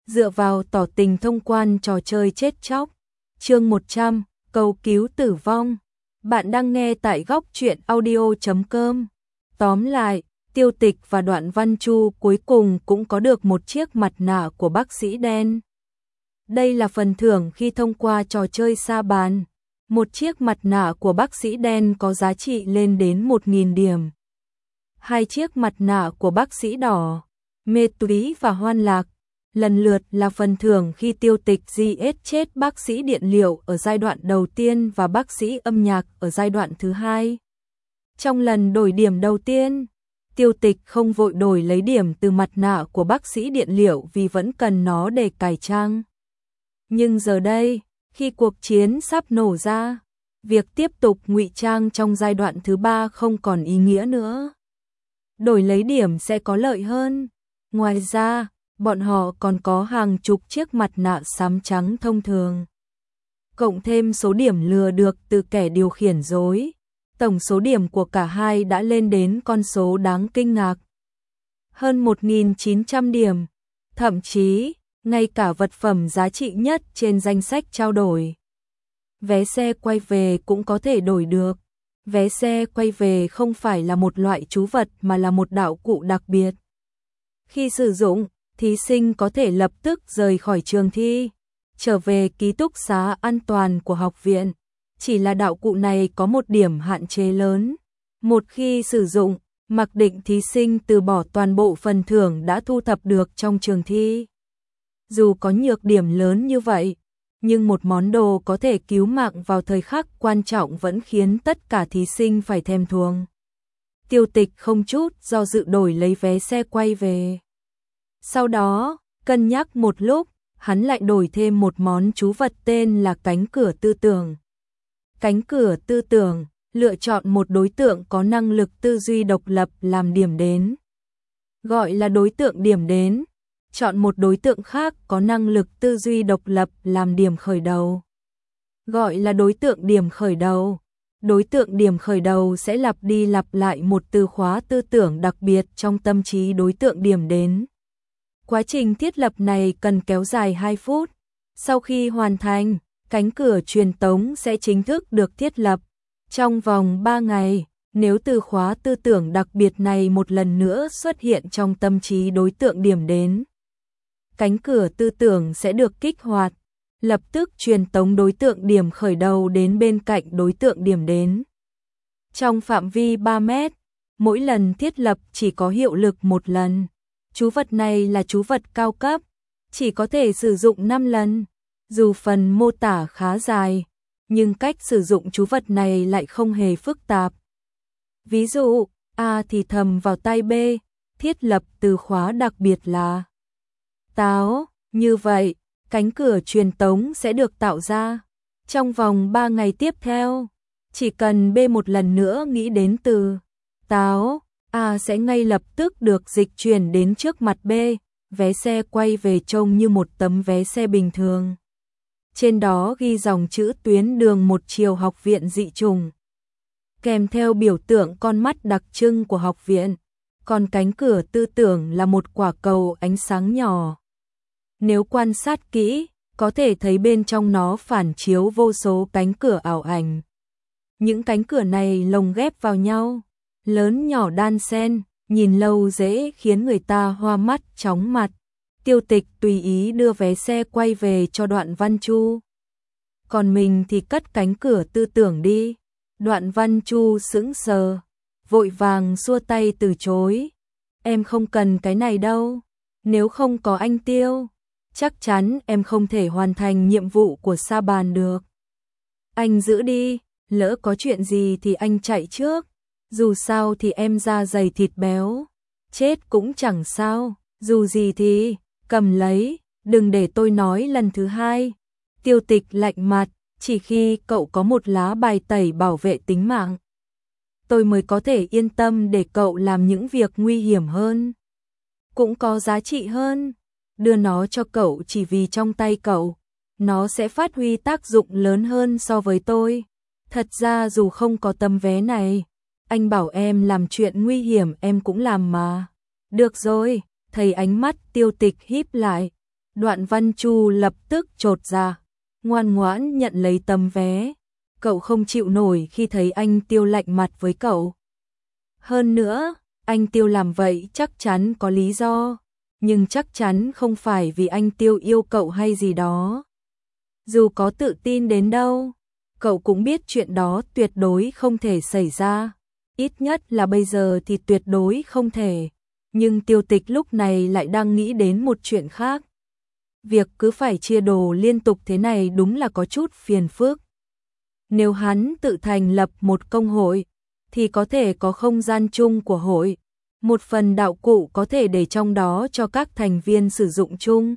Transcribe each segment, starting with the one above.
dựa vào tỏ tình thông quan trò chơi chết chóc. Chương 100, cầu cứu tử vong. Bạn đang nghe tại góc truyện audio.com. Tóm lại, Tiêu Tịch và Đoạn Văn Chu cuối cùng cũng có được một chiếc mặt nạ của bác sĩ đen. Đây là phần thưởng khi thông qua trò chơi sa bàn. Một chiếc mặt nạ của bác sĩ đen có giá trị lên đến 1.000 điểm. Hai chiếc mặt nạ của bác sĩ đỏ, mê túy và hoan lạc, lần lượt là phần thưởng khi Tiêu Tịch giết chết bác sĩ điện liệu ở giai đoạn đầu tiên và bác sĩ âm nhạc ở giai đoạn thứ hai. Trong lần đổi điểm đầu tiên, Tiêu Tịch không vội đổi lấy điểm từ mặt nạ của bác sĩ điện liệu vì vẫn cần nó để cải trang. Nhưng giờ đây, khi cuộc chiến sắp nổ ra, việc tiếp tục ngụy trang trong giai đoạn thứ ba không còn ý nghĩa nữa. Đổi lấy điểm sẽ có lợi hơn. Ngoài ra, bọn họ còn có hàng chục chiếc mặt nạ xám trắng thông thường. Cộng thêm số điểm lừa được từ kẻ điều khiển rối, tổng số điểm của cả hai đã lên đến con số đáng kinh ngạc. Hơn 1.900 điểm, thậm chí, ngay cả vật phẩm giá trị nhất trên danh sách trao đổi. Vé xe quay về cũng có thể đổi được. Vé xe quay về không phải là một loại trú vật mà là một đạo cụ đặc biệt. Khi sử dụng, thí sinh có thể lập tức rời khỏi trường thi, trở về ký túc xá an toàn của học viện. Chỉ là đạo cụ này có một điểm hạn chế lớn. Một khi sử dụng, mặc định thí sinh từ bỏ toàn bộ phần thưởng đã thu thập được trong trường thi. Dù có nhược điểm lớn như vậy, nhưng một món đồ có thể cứu mạng vào thời khắc quan trọng vẫn khiến tất cả thí sinh phải thèm thuồng. Tiêu Tịch không chút do dự đổi lấy vé xe quay về. Sau đó, cân nhắc một lúc, hắn lại đổi thêm một món trú vật tên là cánh cửa tư tưởng. Cánh cửa tư tưởng, lựa chọn một đối tượng có năng lực tư duy độc lập làm điểm đến. Gọi là đối tượng điểm đến. Chọn một đối tượng khác có năng lực tư duy độc lập làm điểm khởi đầu. Gọi là đối tượng điểm khởi đầu. Đối tượng điểm khởi đầu sẽ lặp đi lặp lại một từ khóa tư tưởng đặc biệt trong tâm trí đối tượng điểm đến. Quá trình thiết lập này cần kéo dài 2 phút. Sau khi hoàn thành, cánh cửa truyền tống sẽ chính thức được thiết lập. Trong vòng 3 ngày, nếu từ khóa tư tưởng đặc biệt này một lần nữa xuất hiện trong tâm trí đối tượng điểm đến, cánh cửa tư tưởng sẽ được kích hoạt, lập tức truyền tống đối tượng điểm khởi đầu đến bên cạnh đối tượng điểm đến. Trong phạm vi 3 mét, mỗi lần thiết lập chỉ có hiệu lực một lần. Trú vật này là trú vật cao cấp, chỉ có thể sử dụng 5 lần. Dù phần mô tả khá dài, nhưng cách sử dụng trú vật này lại không hề phức tạp. Ví dụ, A thì thầm vào tai B, thiết lập từ khóa đặc biệt là táo, như vậy, cánh cửa truyền tống sẽ được tạo ra. Trong vòng 3 ngày tiếp theo, chỉ cần B một lần nữa nghĩ đến từ táo, A sẽ ngay lập tức được dịch chuyển đến trước mặt B, vé xe quay về trông như một tấm vé xe bình thường. Trên đó ghi dòng chữ tuyến đường một chiều học viện dị chủng, kèm theo biểu tượng con mắt đặc trưng của học viện. Còn cánh cửa tư tưởng là một quả cầu ánh sáng nhỏ. Nếu quan sát kỹ, có thể thấy bên trong nó phản chiếu vô số cánh cửa ảo ảnh. Những cánh cửa này lồng ghép vào nhau, lớn nhỏ đan xen, nhìn lâu dễ khiến người ta hoa mắt chóng mặt. Tiêu Tịch tùy ý đưa vé xe quay về cho Đoạn Văn Chu. Còn mình thì cất cánh cửa tư tưởng đi. Đoạn Văn Chu sững sờ, vội vàng xua tay từ chối. Em không cần cái này đâu. Nếu không có anh Tiêu, chắc chắn em không thể hoàn thành nhiệm vụ của sa bàn được. Anh giữ đi, lỡ có chuyện gì thì anh chạy trước. Dù sao thì em da dày thịt béo, chết cũng chẳng sao. Dù gì thì, cầm lấy, đừng để tôi nói lần thứ hai. Tiêu Tịch lạnh mặt, chỉ khi cậu có một lá bài tẩy bảo vệ tính mạng, tôi mới có thể yên tâm để cậu làm những việc nguy hiểm hơn, cũng có giá trị hơn. Đưa nó cho cậu chỉ vì trong tay cậu, nó sẽ phát huy tác dụng lớn hơn so với tôi. Thật ra dù không có tấm vé này, anh bảo em làm chuyện nguy hiểm em cũng làm mà. Được rồi, thấy ánh mắt Tiêu Tịch híp lại, Đoạn Văn Chu lập tức chột ra, ngoan ngoãn nhận lấy tấm vé. Cậu không chịu nổi khi thấy anh Tiêu lạnh mặt với cậu. Hơn nữa, anh Tiêu làm vậy chắc chắn có lý do, nhưng chắc chắn không phải vì anh Tiêu yêu cậu hay gì đó. Dù có tự tin đến đâu, cậu cũng biết chuyện đó tuyệt đối không thể xảy ra. Ít nhất là bây giờ thì tuyệt đối không thể. Nhưng Tiêu Tịch lúc này lại đang nghĩ đến một chuyện khác. Việc cứ phải chia đồ liên tục thế này đúng là có chút phiền phức. Nếu hắn tự thành lập một công hội, thì có thể có không gian chung của hội. Một phần đạo cụ có thể để trong đó cho các thành viên sử dụng chung.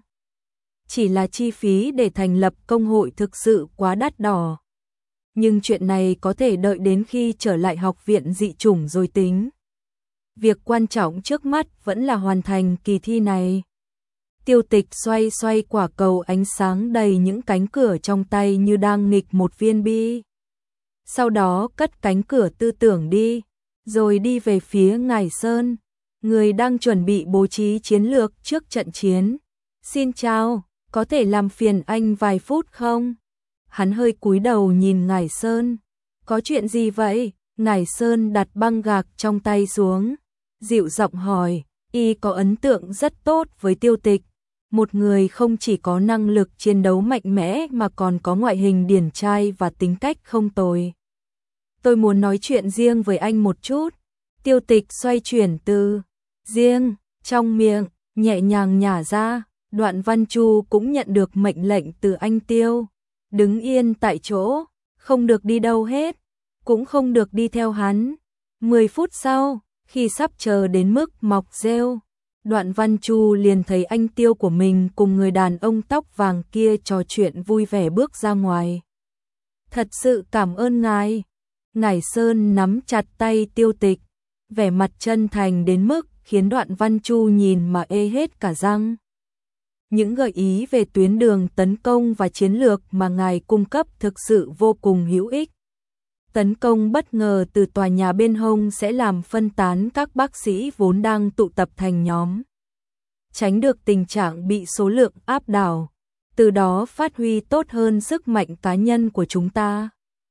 Chỉ là chi phí để thành lập công hội thực sự quá đắt đỏ. Nhưng chuyện này có thể đợi đến khi trở lại học viện dị chủng rồi tính. Việc quan trọng trước mắt vẫn là hoàn thành kỳ thi này. Tiêu Tịch xoay xoay quả cầu ánh sáng đầy những cánh cửa trong tay như đang nghịch một viên bi. Sau đó cất cánh cửa tư tưởng đi, rồi đi về phía Ngải Sơn, người đang chuẩn bị bố trí chiến lược trước trận chiến. Xin chào, có thể làm phiền anh vài phút không? Hắn hơi cúi đầu nhìn Ngải Sơn. Có chuyện gì vậy? Ngải Sơn đặt băng gạc trong tay xuống, dịu giọng hỏi. Y có ấn tượng rất tốt với Tiêu Tịch, một người không chỉ có năng lực chiến đấu mạnh mẽ mà còn có ngoại hình điển trai và tính cách không tồi. Tôi muốn nói chuyện riêng với anh một chút. Tiêu Tịch xoay chuyển từ riêng trong miệng, nhẹ nhàng nhả ra. Đoạn Văn Chu cũng nhận được mệnh lệnh từ anh Tiêu. Đứng yên tại chỗ, không được đi đâu hết, cũng không được đi theo hắn. 10 phút sau, khi sắp chờ đến mức mọc rêu, Đoạn Văn Chu liền thấy anh Tiêu của mình cùng người đàn ông tóc vàng kia trò chuyện vui vẻ bước ra ngoài. Thật sự cảm ơn ngài. Ngải Sơn nắm chặt tay Tiêu Tịch, vẻ mặt chân thành đến mức khiến Đoạn Văn Chu nhìn mà ê hết cả răng. Những gợi ý về tuyến đường tấn công và chiến lược mà ngài cung cấp thực sự vô cùng hữu ích. Tấn công bất ngờ từ tòa nhà bên hông sẽ làm phân tán các bác sĩ vốn đang tụ tập thành nhóm, tránh được tình trạng bị số lượng áp đảo, từ đó phát huy tốt hơn sức mạnh cá nhân của chúng ta.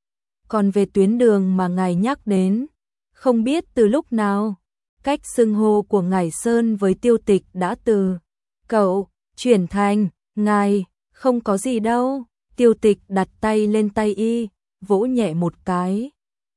Còn về tuyến đường mà ngài nhắc đến, không biết từ lúc nào, cách xưng hô của Ngải Sơn với Tiêu Tịch đã từ cậu chuyển thành ngài. Không có gì đâu. Tiêu Tịch đặt tay lên tay y, vỗ nhẹ một cái.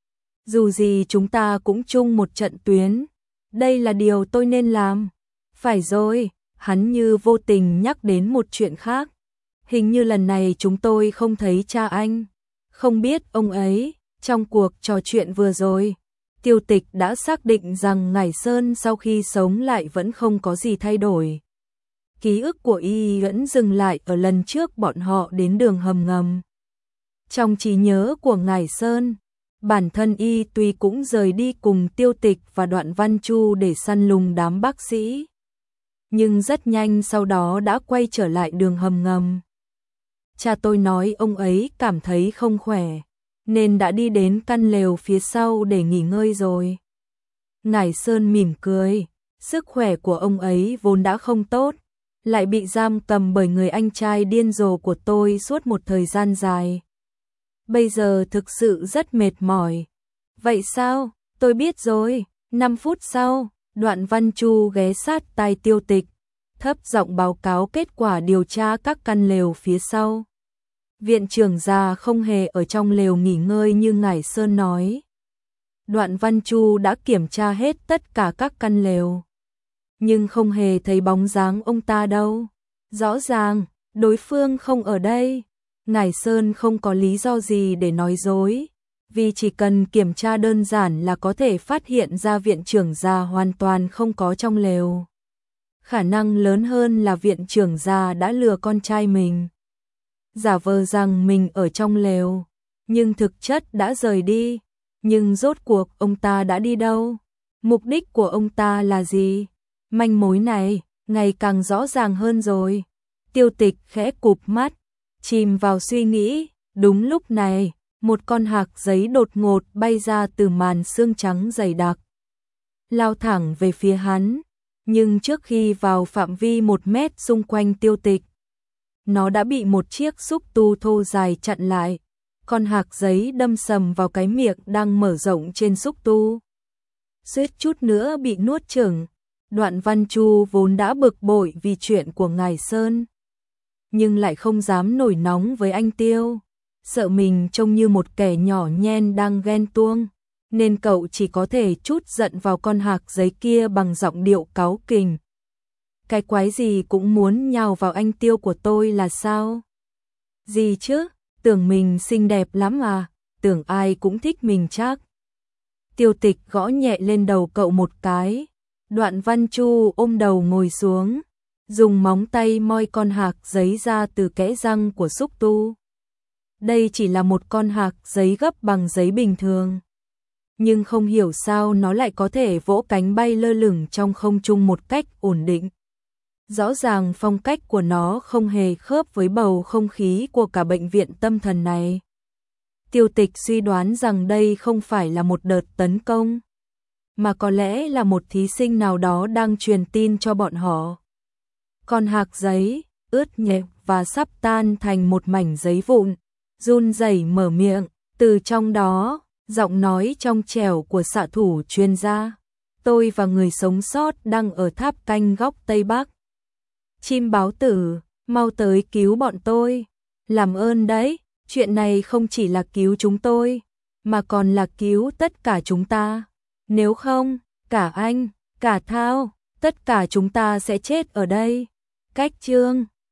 Dù gì chúng ta cũng chung một trận tuyến, đây là điều tôi nên làm. Phải rồi, hắn như vô tình nhắc đến một chuyện khác. Hình như lần này chúng tôi không thấy cha anh. Không biết ông ấy, trong cuộc trò chuyện vừa rồi, Tiêu Tịch đã xác định rằng Ngải Sơn sau khi sống lại vẫn không có gì thay đổi. Ký ức của y vẫn dừng lại ở lần trước bọn họ đến đường hầm ngầm. Trong trí nhớ của Ngải Sơn, bản thân y tuy cũng rời đi cùng Tiêu Tịch và Đoạn Văn Chu để săn lùng đám bác sĩ, nhưng rất nhanh sau đó đã quay trở lại đường hầm ngầm. Cha tôi nói ông ấy cảm thấy không khỏe, nên đã đi đến căn lều phía sau để nghỉ ngơi rồi. Ngải Sơn mỉm cười, sức khỏe của ông ấy vốn đã không tốt, lại bị giam cầm bởi người anh trai điên rồ của tôi suốt một thời gian dài. Bây giờ thực sự rất mệt mỏi. Vậy sao? Tôi biết rồi. 5 phút sau, Đoạn Văn Chu ghé sát tai Tiêu Tịch, thấp giọng báo cáo kết quả điều tra các căn lều phía sau. Viện trưởng già không hề ở trong lều nghỉ ngơi như Ngải Sơn nói. Đoạn Văn Chu đã kiểm tra hết tất cả các căn lều, nhưng không hề thấy bóng dáng ông ta đâu. Rõ ràng, đối phương không ở đây. Ngải Sơn không có lý do gì để nói dối, vì chỉ cần kiểm tra đơn giản là có thể phát hiện ra viện trưởng già hoàn toàn không có trong lều. Khả năng lớn hơn là viện trưởng già đã lừa con trai mình, giả vờ rằng mình ở trong lều, nhưng thực chất đã rời đi. Nhưng rốt cuộc ông ta đã đi đâu? Mục đích của ông ta là gì? Manh mối này ngày càng rõ ràng hơn rồi. Tiêu Tịch khẽ cụp mắt, chìm vào suy nghĩ. Đúng lúc này, một con hạc giấy đột ngột bay ra từ màn sương trắng dày đặc, lao thẳng về phía hắn. Nhưng trước khi vào phạm vi 1 mét xung quanh Tiêu Tịch, nó đã bị một chiếc xúc tu thô dài chặn lại. Con hạc giấy đâm sầm vào cái miệng đang mở rộng trên xúc tu. Suýt chút nữa bị nuốt chửng. Đoạn Văn Chu vốn đã bực bội vì chuyện của Ngải Sơn, nhưng lại không dám nổi nóng với anh Tiêu, sợ mình trông như một kẻ nhỏ nhen đang ghen tuông, nên cậu chỉ có thể trút giận vào con hạc giấy kia bằng giọng điệu cáu kỉnh. Cái quái gì cũng muốn nhào vào anh Tiêu của tôi là sao? Gì chứ, tưởng mình xinh đẹp lắm à, tưởng ai cũng thích mình chắc. Tiêu Tịch gõ nhẹ lên đầu cậu một cái. Đoạn Văn Chu ôm đầu ngồi xuống, dùng móng tay moi con hạc giấy ra từ kẽ răng của xúc tu. Đây chỉ là một con hạc giấy gấp bằng giấy bình thường, nhưng không hiểu sao nó lại có thể vỗ cánh bay lơ lửng trong không trung một cách ổn định. Rõ ràng phong cách của nó không hề khớp với bầu không khí của cả bệnh viện tâm thần này. Tiêu Tịch suy đoán rằng đây không phải là một đợt tấn công, mà có lẽ là một thí sinh nào đó đang truyền tin cho bọn họ. Con hạc giấy, ướt nhẹp và sắp tan thành một mảnh giấy vụn, run rẩy mở miệng, từ trong đó, giọng nói trong trẻo của xạ thủ truyền ra. Tôi và người sống sót đang ở tháp canh góc Tây Bắc. Chim báo tử, mau tới cứu bọn tôi. Làm ơn đấy, chuyện này không chỉ là cứu chúng tôi, mà còn là cứu tất cả chúng ta. Nếu không, cả anh, cả Thao, tất cả chúng ta sẽ chết ở đây. Cách chương